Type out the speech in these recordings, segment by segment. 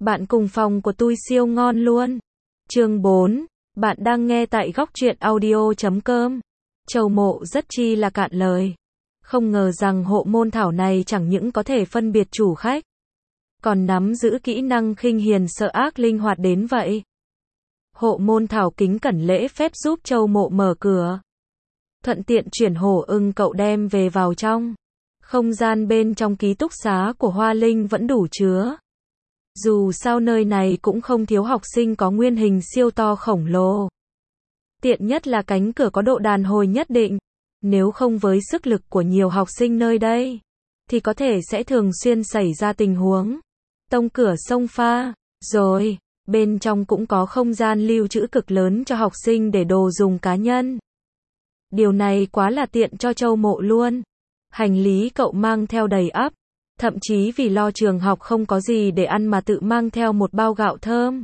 Bạn cùng phòng của tôi siêu ngon luôn. Chương 4. Bạn đang nghe tại góc truyện audio.com. Châu Mộ rất chi là cạn lời. Không ngờ rằng hộ môn thảo này chẳng những có thể phân biệt chủ khách, còn nắm giữ kỹ năng khinh hiền sợ ác linh hoạt đến vậy. Hộ môn thảo kính cẩn lễ phép giúp Châu Mộ mở cửa. Thuận tiện chuyển Hổ Ưng cậu đem về vào trong. Không gian bên trong ký túc xá của Hoa Linh vẫn đủ chứa. Dù sao nơi này cũng không thiếu học sinh có nguyên hình siêu to khổng lồ. Tiện nhất là cánh cửa có độ đàn hồi nhất định. Nếu không với sức lực của nhiều học sinh nơi đây, thì có thể sẽ thường xuyên xảy ra tình huống tông cửa xông pha. Rồi, bên trong cũng có không gian lưu trữ cực lớn cho học sinh để đồ dùng cá nhân. Điều này quá là tiện cho Châu Mộ luôn. Hành lý cậu mang theo đầy ắp. Thậm chí vì lo trường học không có gì để ăn mà tự mang theo một bao gạo thơm.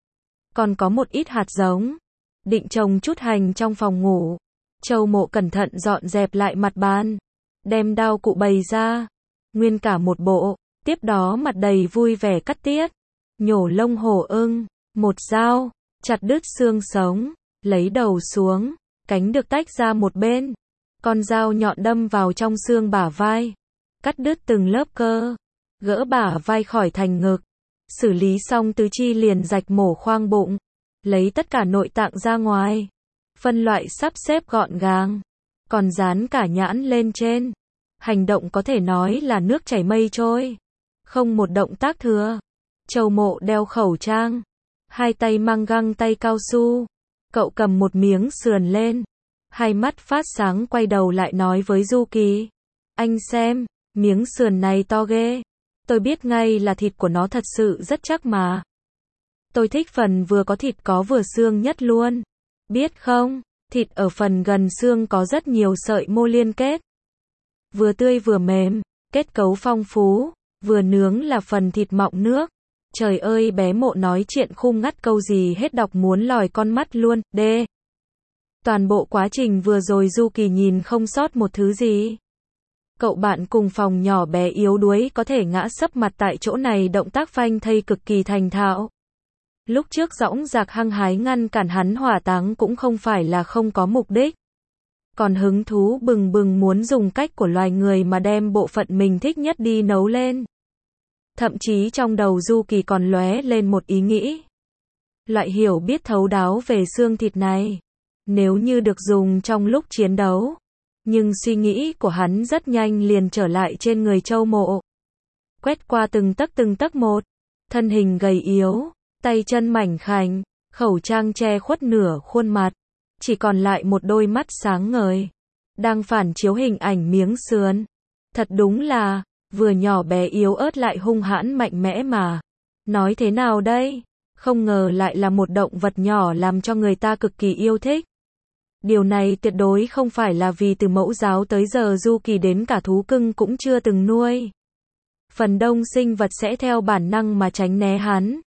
Còn có một ít hạt giống. Định trồng chút hành trong phòng ngủ. Châu Mộ cẩn thận dọn dẹp lại mặt bàn. Đem đao cụ bày ra. Nguyên cả một bộ. Tiếp đó mặt đầy vui vẻ cắt tiết. Nhổ lông hổ ưng. Một dao. Chặt đứt xương sống. Lấy đầu xuống. Cánh được tách ra một bên. Con dao nhọn đâm vào trong xương bả vai. Cắt đứt từng lớp cơ. Gỡ bả vai khỏi thành ngực. Xử lý xong tứ chi liền rạch mổ khoang bụng. Lấy tất cả nội tạng ra ngoài. Phân loại sắp xếp gọn gàng. Còn dán cả nhãn lên trên. Hành động có thể nói là nước chảy mây trôi. Không một động tác thừa. Châu Mộ đeo khẩu trang. Hai tay mang găng tay cao su. Cậu cầm một miếng sườn lên. Hai mắt phát sáng quay đầu lại nói với Du Kỳ. Anh xem, miếng sườn này to ghê. Tôi biết ngay là thịt của nó thật sự rất chắc mà. Tôi thích phần vừa có thịt có vừa xương nhất luôn. Biết không, thịt ở phần gần xương có rất nhiều sợi mô liên kết. Vừa tươi vừa mềm, kết cấu phong phú, vừa nướng là phần thịt mọng nước. Trời ơi bé Mộ nói chuyện khung ngắt câu gì hết đọc muốn lòi con mắt luôn, đê. Toàn bộ quá trình vừa rồi Du Kỳ nhìn không sót một thứ gì. Cậu bạn cùng phòng nhỏ bé yếu đuối có thể ngã sấp mặt tại chỗ này động tác phanh thây cực kỳ thành thạo. Lúc trước dõng dạc hăng hái ngăn cản hắn hỏa táng cũng không phải là không có mục đích. Còn hứng thú bừng bừng muốn dùng cách của loài người mà đem bộ phận mình thích nhất đi nấu lên. Thậm chí trong đầu Du Kỳ còn lóe lên một ý nghĩ. Loại hiểu biết thấu đáo về xương thịt này. Nếu như được dùng trong lúc chiến đấu. Nhưng suy nghĩ của hắn rất nhanh liền trở lại trên người Châu Mộ. Quét qua từng tấc một. Thân hình gầy yếu, tay chân mảnh khảnh, khẩu trang che khuất nửa khuôn mặt. Chỉ còn lại một đôi mắt sáng ngời. Đang phản chiếu hình ảnh miếng sườn. Thật đúng là, vừa nhỏ bé yếu ớt lại hung hãn mạnh mẽ mà. Nói thế nào đây? Không ngờ lại là một động vật nhỏ làm cho người ta cực kỳ yêu thích. Điều này tuyệt đối không phải là vì từ mẫu giáo tới giờ Du Kỳ đến cả thú cưng cũng chưa từng nuôi. Phần đông sinh vật sẽ theo bản năng mà tránh né hắn.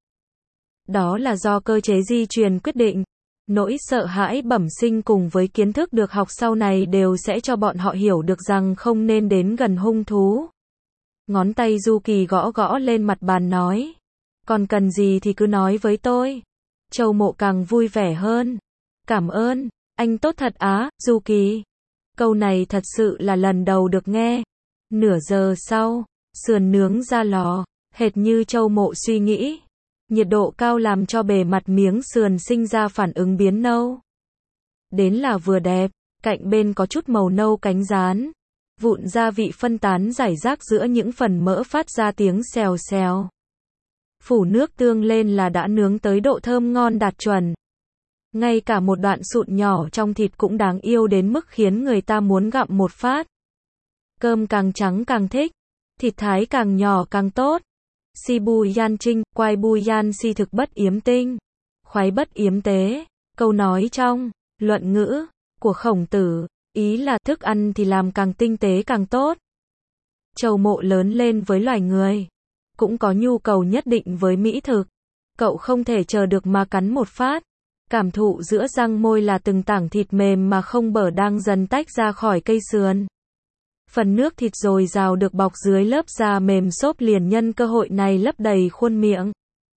Đó là do cơ chế di truyền quyết định. Nỗi sợ hãi bẩm sinh cùng với kiến thức được học sau này đều sẽ cho bọn họ hiểu được rằng không nên đến gần hung thú. Ngón tay Du Kỳ gõ gõ lên mặt bàn nói. Còn cần gì thì cứ nói với tôi. Châu Mộ càng vui vẻ hơn. Cảm ơn. Anh tốt thật á, Du Kỳ. Câu này thật sự là lần đầu được nghe. Nửa giờ sau, sườn nướng ra lò, hệt như Châu Mộ suy nghĩ. Nhiệt độ cao làm cho bề mặt miếng sườn sinh ra phản ứng biến nâu. Đến là vừa đẹp, cạnh bên có chút màu nâu cánh rán. Vụn gia vị phân tán rải rác giữa những phần mỡ phát ra tiếng xèo xèo. Phủ nước tương lên là đã nướng tới độ thơm ngon đạt chuẩn. Ngay cả một đoạn sụn nhỏ trong thịt cũng đáng yêu đến mức khiến người ta muốn gặm một phát. Cơm càng trắng càng thích, thịt thái càng nhỏ càng tốt. Si bu yan trinh, quai bu yan si thực bất yếm tinh. Khoái bất yếm tế, câu nói trong luận ngữ của Khổng Tử, ý là thức ăn thì làm càng tinh tế càng tốt. Châu Mộ lớn lên với loài người, cũng có nhu cầu nhất định với mỹ thực. Cậu không thể chờ được mà cắn một phát. Cảm thụ giữa răng môi là từng tảng thịt mềm mà không bở đang dần tách ra khỏi cây sườn. Phần nước thịt dồi dào được bọc dưới lớp da mềm xốp liền nhân cơ hội này lấp đầy khuôn miệng.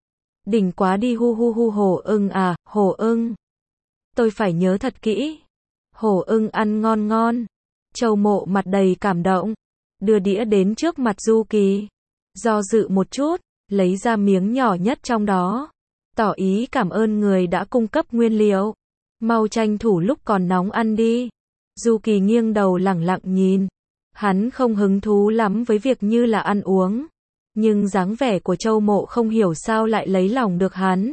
Đỉnh quá đi hu hu hu Hổ ưng à, Hổ ưng. Tôi phải nhớ thật kỹ. Hổ ưng ăn ngon ngon. Châu Mộ mặt đầy cảm động. Đưa đĩa đến trước mặt Du Kỳ. Do dự một chút, lấy ra miếng nhỏ nhất trong đó. Tỏ ý cảm ơn người đã cung cấp nguyên liệu. Mau tranh thủ lúc còn nóng ăn đi. Du Kỳ nghiêng đầu lẳng lặng nhìn. Hắn không hứng thú lắm với việc như là ăn uống. Nhưng dáng vẻ của Châu Mộ không hiểu sao lại lấy lòng được hắn.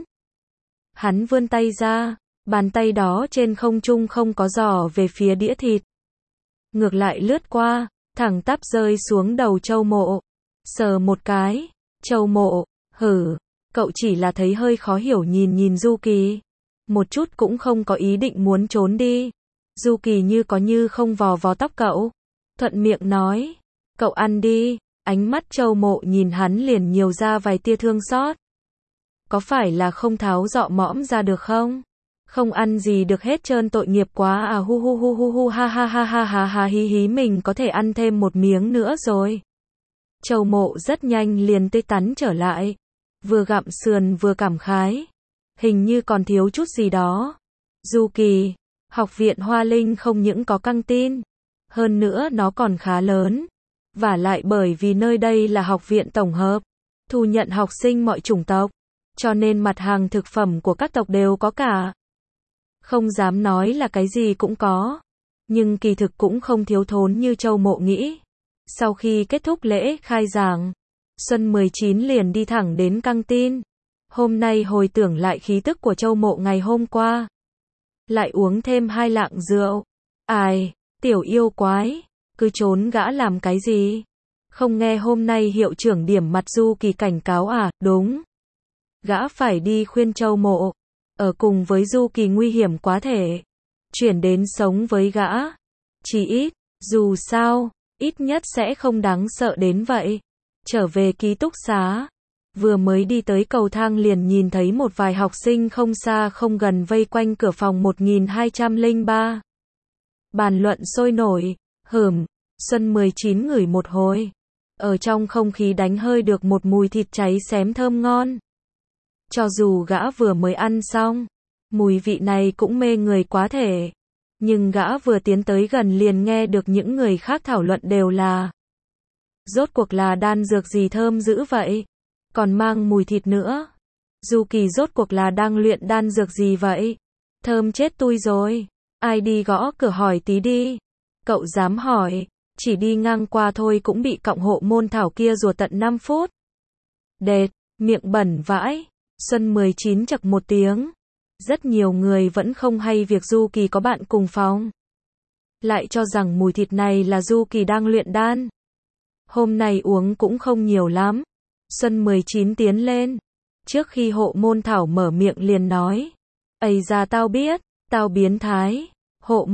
Hắn vươn tay ra, bàn tay đó trên không trung không có dò về phía đĩa thịt. Ngược lại lướt qua, thẳng tắp rơi xuống đầu Châu Mộ. Sờ một cái, Châu Mộ, hử, cậu chỉ là thấy hơi khó hiểu nhìn nhìn Du Kỳ. Một chút cũng không có ý định muốn trốn đi. Du Kỳ như có như không vò vò tóc cậu. Thuận miệng nói, cậu ăn đi. Ánh mắt Châu Mộ nhìn hắn liền nhiều ra vài tia thương xót. Có phải là không tháo dọ mõm ra được không? Không ăn gì được hết trơn, tội nghiệp quá à, hu hu hu hu hu ha ha ha ha ha ha hí hí, mình có thể ăn thêm một miếng nữa rồi. Châu Mộ rất nhanh liền tươi tắn trở lại. Vừa gặm sườn vừa cảm khái. Hình như còn thiếu chút gì đó. Du Kỳ, học viện Hoa Linh không những có căng tin. Hơn nữa nó còn khá lớn. Vả lại bởi vì nơi đây là học viện tổng hợp. Thu nhận học sinh mọi chủng tộc. Cho nên mặt hàng thực phẩm của các tộc đều có cả. Không dám nói là cái gì cũng có. Nhưng kỳ thực cũng không thiếu thốn như Châu Mộ nghĩ. Sau khi kết thúc lễ khai giảng, Xuân 19 liền đi thẳng đến căng tin. Hôm nay hồi tưởng lại khí tức của Châu Mộ ngày hôm qua. Lại uống thêm 2 lạng rượu. Ai, tiểu yêu quái, cứ trốn gã làm cái gì? Không nghe hôm nay hiệu trưởng điểm mặt Du Kỳ cảnh cáo à, đúng. Gã phải đi khuyên Châu Mộ. Ở cùng với Du Kỳ nguy hiểm quá thể. Chuyển đến sống với gã. Chỉ ít, dù sao, ít nhất sẽ không đáng sợ đến vậy. Trở về ký túc xá. Vừa mới đi tới cầu thang liền nhìn thấy một vài học sinh không xa không gần vây quanh cửa phòng 1203. Bàn luận sôi nổi. Xuân 19 ngửi một hồi. Ở trong không khí đánh hơi được một mùi thịt cháy xém thơm ngon. Cho dù gã vừa mới ăn xong, mùi vị này cũng mê người quá thể. Nhưng gã vừa tiến tới gần liền nghe được những người khác thảo luận đều là: rốt cuộc là đan dược gì thơm dữ vậy? Còn mang mùi thịt nữa. Du Kỳ rốt cuộc là đang luyện đan dược gì vậy? Thơm chết tui rồi. Ai đi gõ cửa hỏi tí đi. Cậu dám hỏi, chỉ đi ngang qua thôi cũng bị cọng hộ môn thảo kia rùa tận 5 phút. Đệt, miệng bẩn vãi. Xuân 19 chậc một tiếng. Rất nhiều người vẫn không hay việc Du Kỳ có bạn cùng phòng. Lại cho rằng mùi thịt này là Du Kỳ đang luyện đan. Hôm nay uống cũng không nhiều lắm. Xuân 19 tiến lên. Trước khi hộ môn thảo mở miệng liền nói: Ây da tao biết, tao biến thái. Hộ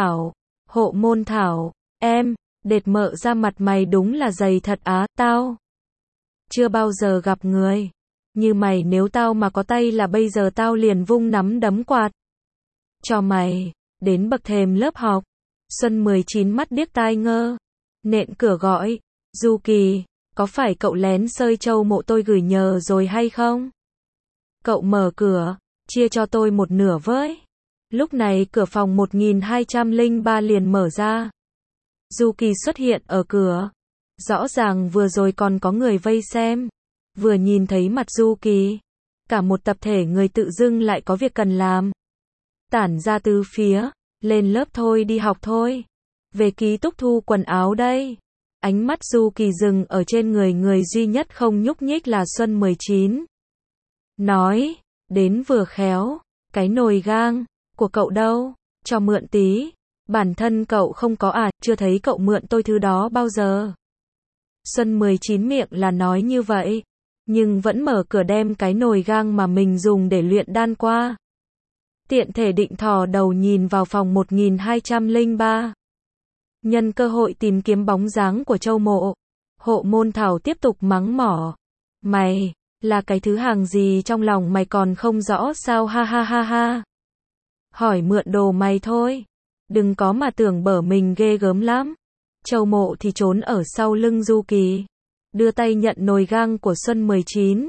môn thảo, em, đệt mợ ra mặt mày đúng là dày thật á, tao chưa bao giờ gặp người như mày, nếu tao mà có tay là bây giờ tao liền vung nắm đấm quạt cho mày. Đến bậc thềm lớp học, Xuân 19 mắt điếc tai ngơ, nện cửa gọi: Du Kỳ, có phải cậu lén sơi Châu Mộ tôi gửi nhờ rồi hay không? Cậu mở cửa, chia cho tôi một nửa với. Lúc này cửa phòng 1203 liền mở ra. Du Kỳ xuất hiện ở cửa. Rõ ràng vừa rồi còn có người vây xem. Vừa nhìn thấy mặt Du Kỳ, cả một tập thể người tự dưng lại có việc cần làm. Tản ra từ phía, lên lớp thôi, đi học thôi. Về ký túc thu quần áo đây. Ánh mắt Du Kỳ dừng ở trên người duy nhất không nhúc nhích là Xuân 19. Nói, đến vừa khéo, cái nồi gang của cậu đâu, cho mượn tí. Bản thân cậu không có à, chưa thấy cậu mượn tôi thứ đó bao giờ. Xuân 19 miệng là nói như vậy, nhưng vẫn mở cửa đem cái nồi gang mà mình dùng để luyện đan qua. Tiện thể định thò đầu nhìn vào phòng 1203. Nhân cơ hội tìm kiếm bóng dáng của Châu Mộ, hộ môn thảo tiếp tục mắng mỏ: Mày, là cái thứ hàng gì trong lòng mày còn không rõ sao, ha ha ha ha. Hỏi mượn đồ mày thôi. Đừng có mà tưởng bở mình ghê gớm lắm. Châu Mộ thì trốn ở sau lưng Du Kỳ, đưa tay nhận nồi gang của Xuân 19.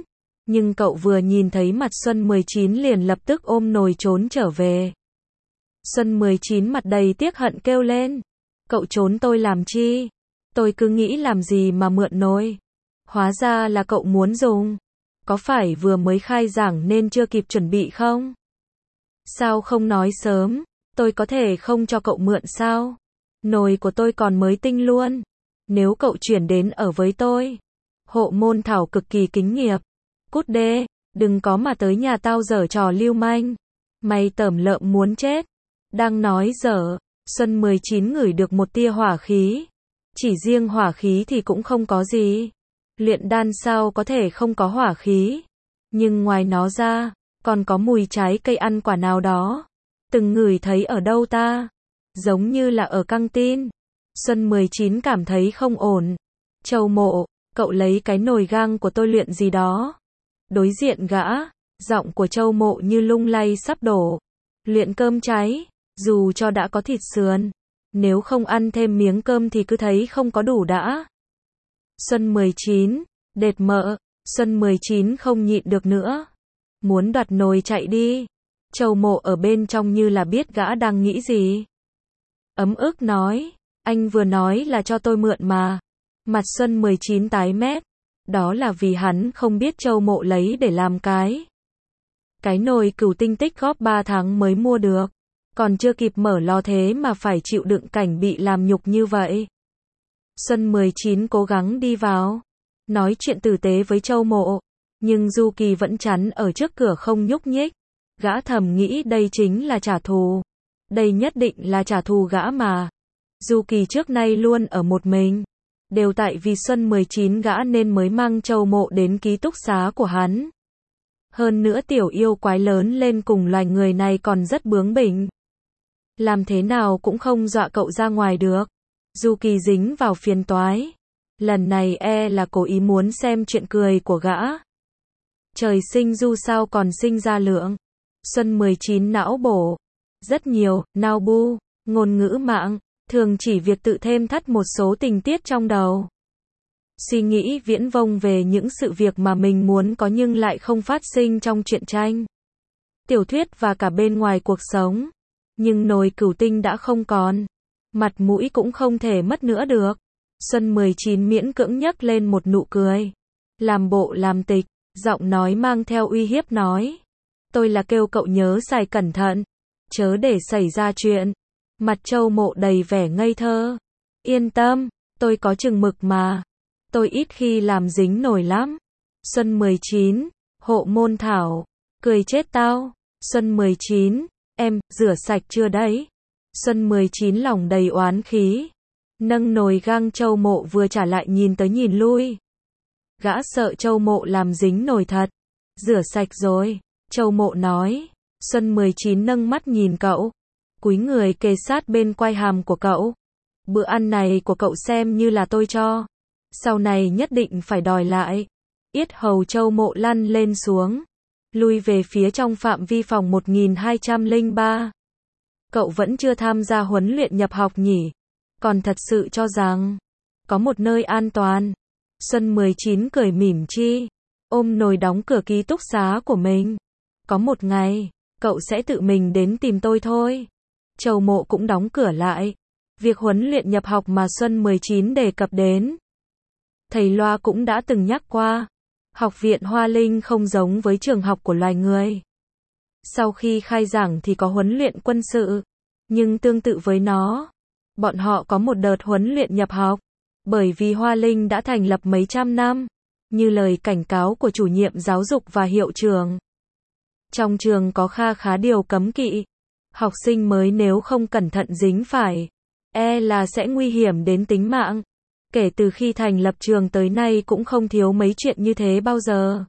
Nhưng cậu vừa nhìn thấy mặt Xuân 19 liền lập tức ôm nồi trốn trở về. Xuân 19 mặt đầy tiếc hận kêu lên. Cậu trốn tôi làm chi? Tôi cứ nghĩ làm gì mà mượn nồi. Hóa ra là cậu muốn dùng. Có phải vừa mới khai giảng nên chưa kịp chuẩn bị không? Sao không nói sớm? Tôi có thể không cho cậu mượn sao? Nồi của tôi còn mới tinh luôn. Nếu cậu chuyển đến ở với tôi. Hộ môn Thảo cực kỳ kính nghiệp. Cút đê, đừng có mà tới nhà tao giở trò lưu manh. Mày tởm lợm muốn chết. Đang nói dở, Xuân 19 ngửi được một tia hỏa khí. Chỉ riêng hỏa khí thì cũng không có gì. Luyện đan sao có thể không có hỏa khí. Nhưng ngoài nó ra, còn có mùi trái cây ăn quả nào đó. Từng ngửi thấy ở đâu ta? Giống như là ở căng tin. Xuân 19 cảm thấy không ổn. Châu Mộ, cậu lấy cái nồi gang của tôi luyện gì đó. Đối diện gã, giọng của Châu Mộ như lung lay sắp đổ. Luyện cơm cháy, dù cho đã có thịt sườn. Nếu không ăn thêm miếng cơm thì cứ thấy không có đủ đã. Xuân 19, đệt mợ, Xuân 19 không nhịn được nữa. Muốn đoạt nồi chạy đi. Châu Mộ ở bên trong như là biết gã đang nghĩ gì. Ấm ức nói, anh vừa nói là cho tôi mượn mà. Mặt Xuân 19 tái mét. Đó là vì hắn không biết Châu Mộ lấy để làm cái nồi Cửu Tinh tích góp 3 tháng mới mua được. Còn chưa kịp mở lò thế mà phải chịu đựng cảnh bị làm nhục như vậy. Xuân 19 cố gắng đi vào. Nói chuyện tử tế với Châu Mộ. Nhưng Du Kỳ vẫn chắn ở trước cửa không nhúc nhích. Gã thầm nghĩ đây chính là trả thù. Đây nhất định là trả thù gã mà. Du Kỳ trước nay luôn ở một mình. Đều tại vì Xuân 19 gã nên mới mang Châu Mộ đến ký túc xá của hắn. Hơn nữa tiểu yêu quái lớn lên cùng loài người này còn rất bướng bỉnh. Làm thế nào cũng không dọa cậu ra ngoài được. Du Kỳ dính vào phiền toái. Lần này là cố ý muốn xem chuyện cười của gã. Trời sinh Du sao còn sinh ra lượng. Xuân 19 não bổ. Rất nhiều, nào bu, ngôn ngữ mạng, thường chỉ việc tự thêm thắt một số tình tiết trong đầu. Suy nghĩ viễn vông về những sự việc mà mình muốn có nhưng lại không phát sinh trong truyện tranh, tiểu thuyết và cả bên ngoài cuộc sống. Nhưng nồi Cửu Tinh đã không còn. Mặt mũi cũng không thể mất nữa được. Xuân 19 miễn cưỡng nhấc lên một nụ cười. Làm bộ làm tịch, giọng nói mang theo uy hiếp nói. Tôi là kêu cậu nhớ xài cẩn thận. Chớ để xảy ra chuyện. Mặt Châu Mộ đầy vẻ ngây thơ. Yên tâm, tôi có chừng mực mà. Tôi ít khi làm dính nổi lắm. Xuân 19, hộ môn Thảo. Cười chết tao. Xuân 19, em, rửa sạch chưa đấy? Xuân 19 lòng đầy oán khí. Nâng nồi gang Châu Mộ vừa trả lại nhìn tới nhìn lui. Gã sợ Châu Mộ làm dính nồi thật. Rửa sạch rồi, Châu Mộ nói. Xuân 19 nâng mắt nhìn cậu. Cúi người kề sát bên quai hàm của cậu. Bữa ăn này của cậu xem như là tôi cho. Sau này nhất định phải đòi lại. Yết hầu Châu Mộ lăn lên xuống. Lui về phía trong phạm vi phòng 1203. Cậu vẫn chưa tham gia huấn luyện nhập học nhỉ? Còn thật sự cho rằng có một nơi an toàn. Xuân 19 cười mỉm chi. Ôm nồi đóng cửa ký túc xá của mình. Có một ngày, cậu sẽ tự mình đến tìm tôi thôi. Châu Mộ cũng đóng cửa lại. Việc huấn luyện nhập học mà Xuân 19 đề cập đến. Thầy Loa cũng đã từng nhắc qua. Học viện Hoa Linh không giống với trường học của loài người. Sau khi khai giảng thì có huấn luyện quân sự. Nhưng tương tự với nó, bọn họ có một đợt huấn luyện nhập học. Bởi vì Hoa Linh đã thành lập mấy trăm năm. Như lời cảnh cáo của chủ nhiệm giáo dục và hiệu trưởng. Trong trường có khá điều cấm kỵ. Học sinh mới nếu không cẩn thận dính phải, là sẽ nguy hiểm đến tính mạng. Kể từ khi thành lập trường tới nay cũng không thiếu mấy chuyện như thế bao giờ.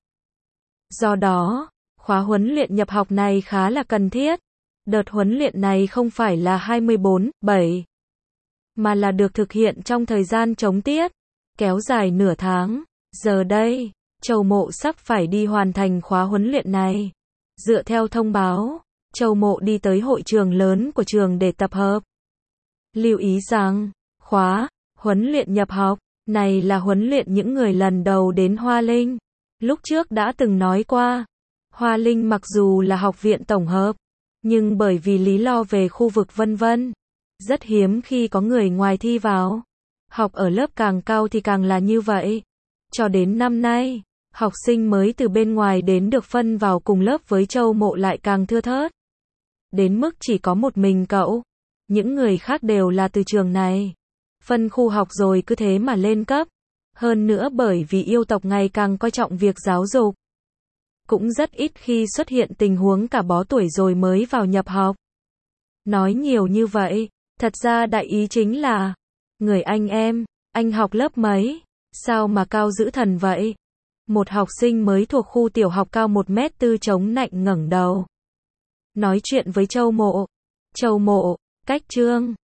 Do đó, khóa huấn luyện nhập học này khá là cần thiết. Đợt huấn luyện này không phải là 24/7, mà là được thực hiện trong thời gian trống tiết, kéo dài nửa tháng. Giờ đây, Châu Mộ sắp phải đi hoàn thành khóa huấn luyện này. Dựa theo thông báo, Châu Mộ đi tới hội trường lớn của trường để tập hợp. Lưu ý rằng, khóa huấn luyện nhập học này là huấn luyện những người lần đầu đến Hoa Linh. Lúc trước đã từng nói qua, Hoa Linh mặc dù là học viện tổng hợp, nhưng bởi vì lý lo về khu vực vân vân, rất hiếm khi có người ngoài thi vào. Học ở lớp càng cao thì càng là như vậy. Cho đến năm nay, học sinh mới từ bên ngoài đến được phân vào cùng lớp với Châu Mộ lại càng thưa thớt. Đến mức chỉ có một mình cậu. Những người khác đều là từ trường này. Phân khu học rồi cứ thế mà lên cấp. Hơn nữa bởi vì yêu tộc ngày càng coi trọng việc giáo dục. Cũng rất ít khi xuất hiện tình huống cả bó tuổi rồi mới vào nhập học. Nói nhiều như vậy, thật ra đại ý chính là, người anh em, anh học lớp mấy, sao mà cao dữ thần vậy? Một học sinh mới thuộc khu tiểu học cao 1m4 chống nạnh ngẩng đầu. Nói chuyện với Châu Mộ. Châu Mộ, cách Trương,